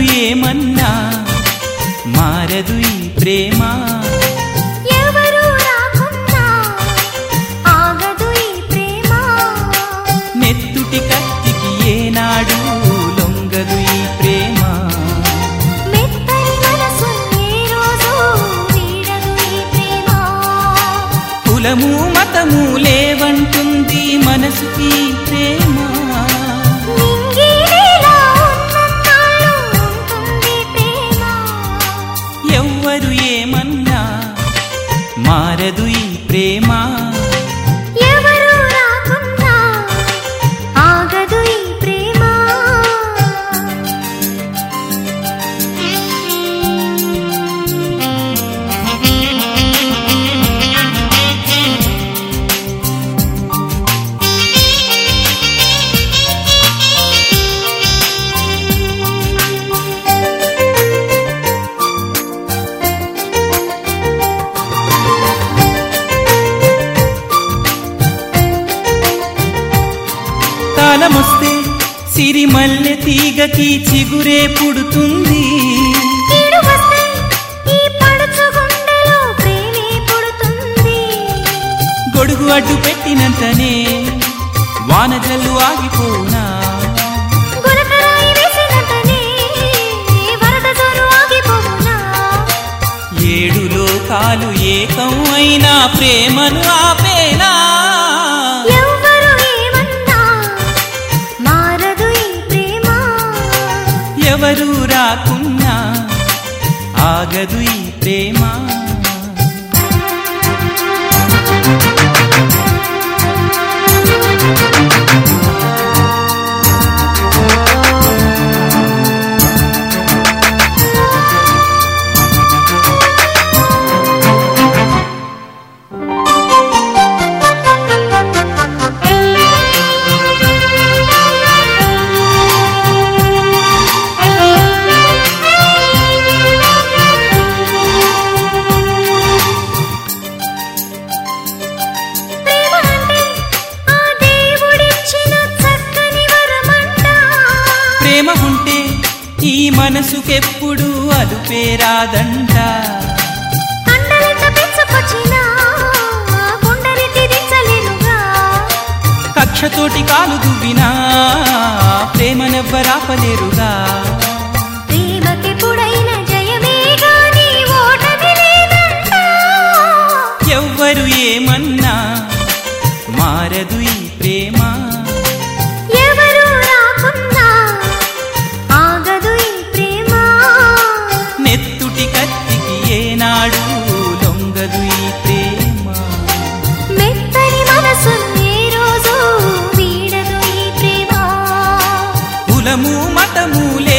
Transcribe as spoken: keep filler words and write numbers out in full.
ఏమన్నా మారదు ఈ ప్రేమ. ఎవరు రాకున్నా ఆగదు ఈ ప్రేమ. నెత్తుటి కత్తికి ఏనాడు లొంగదు ఈ ప్రేమ. మెత్తని మనసు ఏ రోజు వీడదు ఈ ప్రేమ. కులము మతము లేవంటుంది మనసుకి ప్రేమ. నింగినేలా ఉన్నన్నాళ్ళు ఉంటుంది ప్రేమ. ఎవ్వరు ఏమన్నా మారదు ఈ ప్రేమ. ఎవరు రాకున్నా ఆగదు ఈ ప్రేమ. కాలమొస్తే సిరిమల్లె తీగకి చిగురే పుడుతుంది. కీడు వస్తే ఈ పడుచు గుండెలో ప్రేమే పుడుతుంది. గొడుగు అడ్డు పెట్టినంతనే వాన జల్లు ఆగిపోనా. గులకరాయి వేసినంతనే వరద జోరు ఆగిపోవునా. ఏడు లోకాలు ఏకం అయినా ప్రేమను ఆపేనా. ఎవ్వరు ఏమన్నా మారదు ఈ ప్రేమ. ఎవరు రాకున్నా ఆగదు ఈ ప్రేమ. ప్రేమ అంటే ఆ దేవుడిచ్చిన చక్కని వరమంట. ప్రేమ ఉంటే ఈ మనసుకెప్పుడు అదుపేరాదంట. కండలెంత పెంచుకొచ్చినా గుండెని తీర్చలేనుగా. కక్షతోటి కాలు దువ్వినా ప్రేమనెవ్వరాపలేరుగా. ప్రేమకెప్పుడైన జయమే గాని ఓటమి లేదంట. ఎవ్వరు ఏమన్నా మారదు ఈ ప్రేమ. ఎవరు రాకున్నా ఆగదు ఈ ప్రేమ. నెత్తుటి కత్తికి ఏనాడు లొంగదు ఈ ప్రేమ. మెత్తని మనసు ఏ రోజు వీడదు ఈ ప్రేమ. కులము మతము లే